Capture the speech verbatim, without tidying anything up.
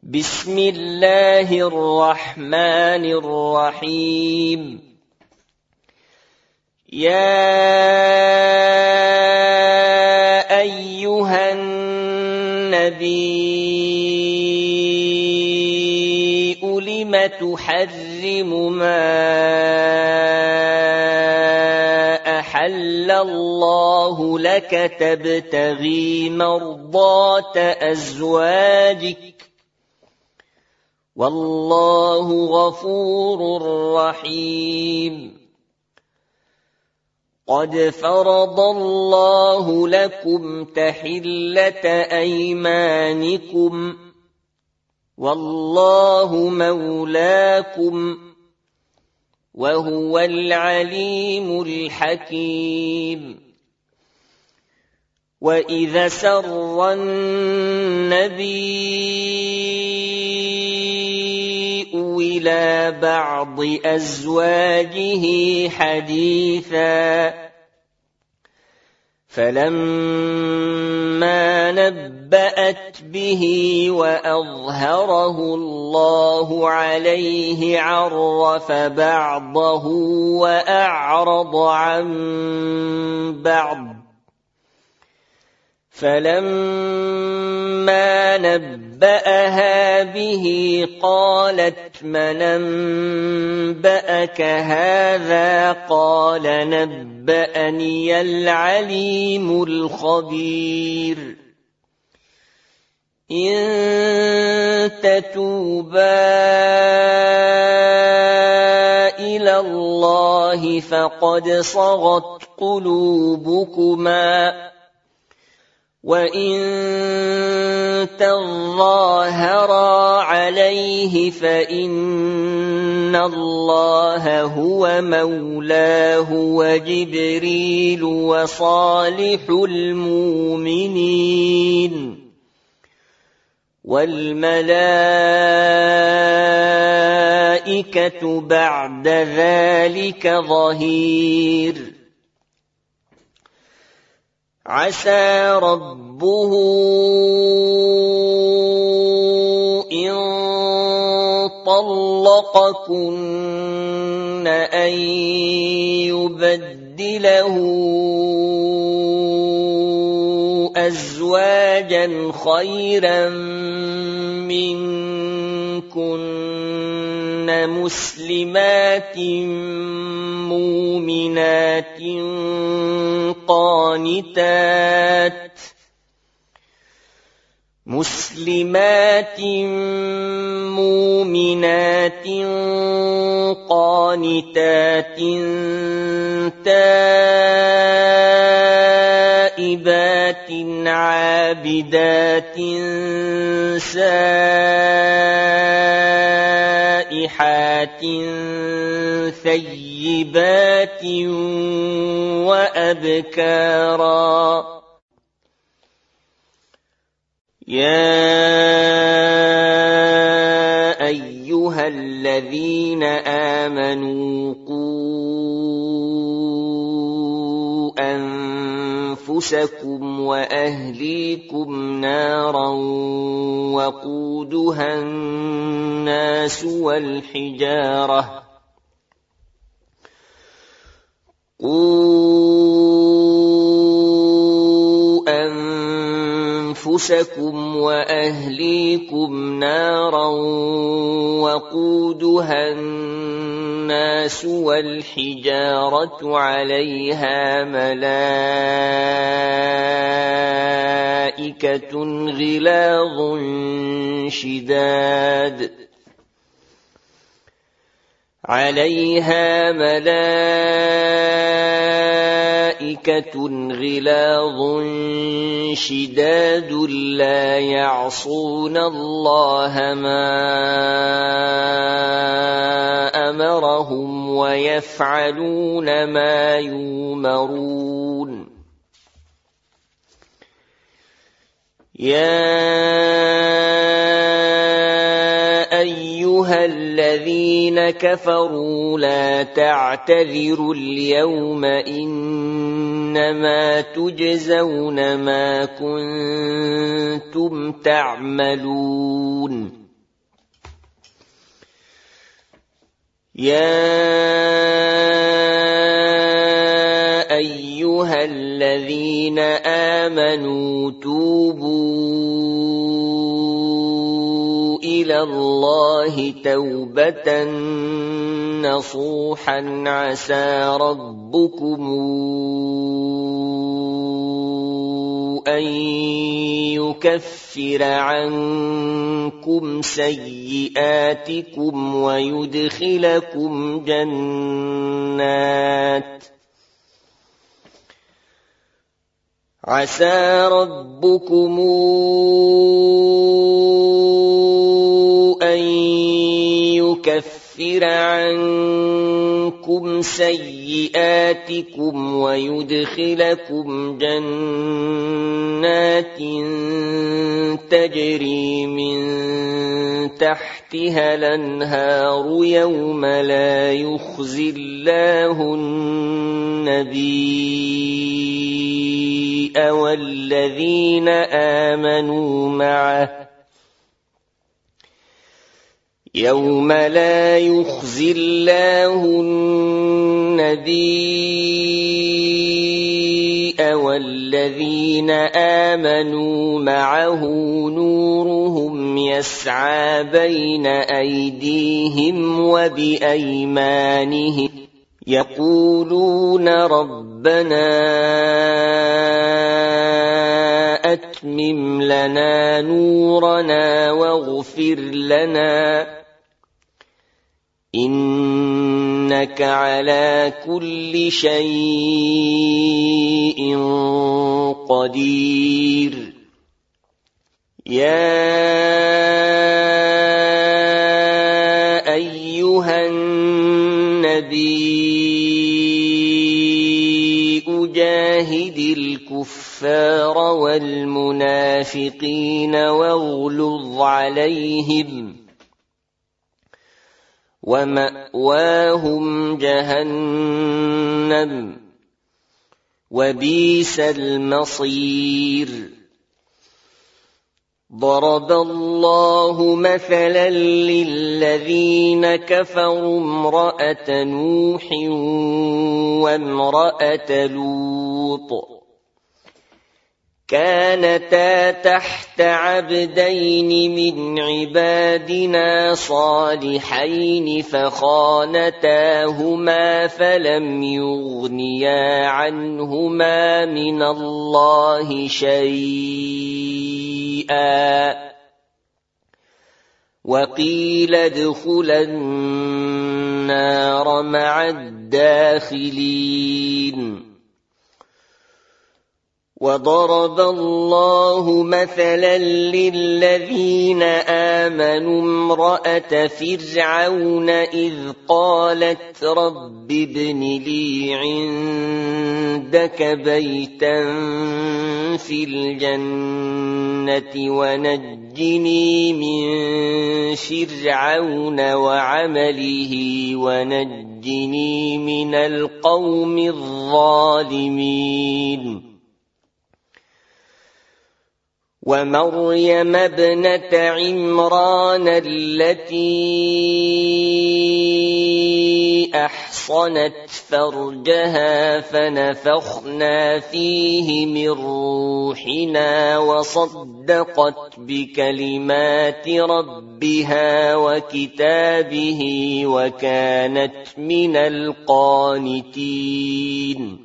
بسم الله الرحمن الرحيم. يا أيها النبي لم تحرم ما أحل الله لك تبتغي مرضات أزواجك والله غفور رحيم. قد فرض الله لكم تحلة أيمانكم والله مولاكم وهو العليم الحكيم. وإذا سر النبي إلى بعض أزواجه حديثا فلما نبأت به وأظهره الله عليه عرف بعضه وأعرض عن بعض فلما نبأها به قالت من أنبأك هذا قال نبأني العليم الخبير. إن تتوبا إلى الله فقد صغت قلوبكما وإن تظاهرا عليه فإن الله هو مولاه وجبريل وصالح المؤمنين والملائكة بعد ذلك ظهير. عسى ربه إن طلقكن أن يبدله أزواجا خيرا منكن مسلمات مؤمنات قانتات مسلمات مؤمنات قانتات تائبات عابدات سائحات ثيبات وأبكارا. يا أيها الذين آمنوا قوا أنفسكم وأهليكم نارا وقودها الناس والحجارة قوا أنفسكم وأهليكم نارا وقودها الناس والحجارة عليها ملائكة غلاظ شداد عليها ملائكة غلاظ شداد لا يعصون الله ما أمرهم ويفعلون ما يؤمرون. يا أيها الذين كفروا لا تعتذروا اليوم إنما تجزون ما كنتم تعملون يا أيها الذين آمنوا توبوا إلى الله توبة نصوحا عسى ربكم أن يكفر عنكم سيئاتكم ويدخلكم جنات عسى ربكم أن يكفر عنكم سيئاتكم ويدخلكم جنات تجري من تحتها الأنهار يوم لا يخزي الله النبي والذين آمنوا معه يوم لا يخزي الله النبي والذين آمنوا معه نورهم يسعى بين أيديهم وبأيمانهم يقولون ربنا أتمم لنا نورنا واغفر لنا إنك على كل شيء قدير يا أيها النبي جاهد الكفار والمنافقين واغلظ عليهم ومأواهم جهنم وبئس المصير ضرب الله مثلا للذين كفروا امرأة نوح وامرأة لوط كانتا تحت عبدين من عبادنا صالحين فخانتاهما فلم يغنيا عنهما من الله شيئا وقيل ادخلا النار مع الداخلين وضرب الله مثلا للذين آمنوا امرأة فرعون إذ قالت رب ابن لي عندك بيتا في الجنة ونجني من فرعون وعمله ونجني من القوم الظالمين ومريم ابنة عمران التي أحصنت فرجها فنفخنا فيه من روحنا وصدقت بكلمات ربها وكتابه وكانت من القانتين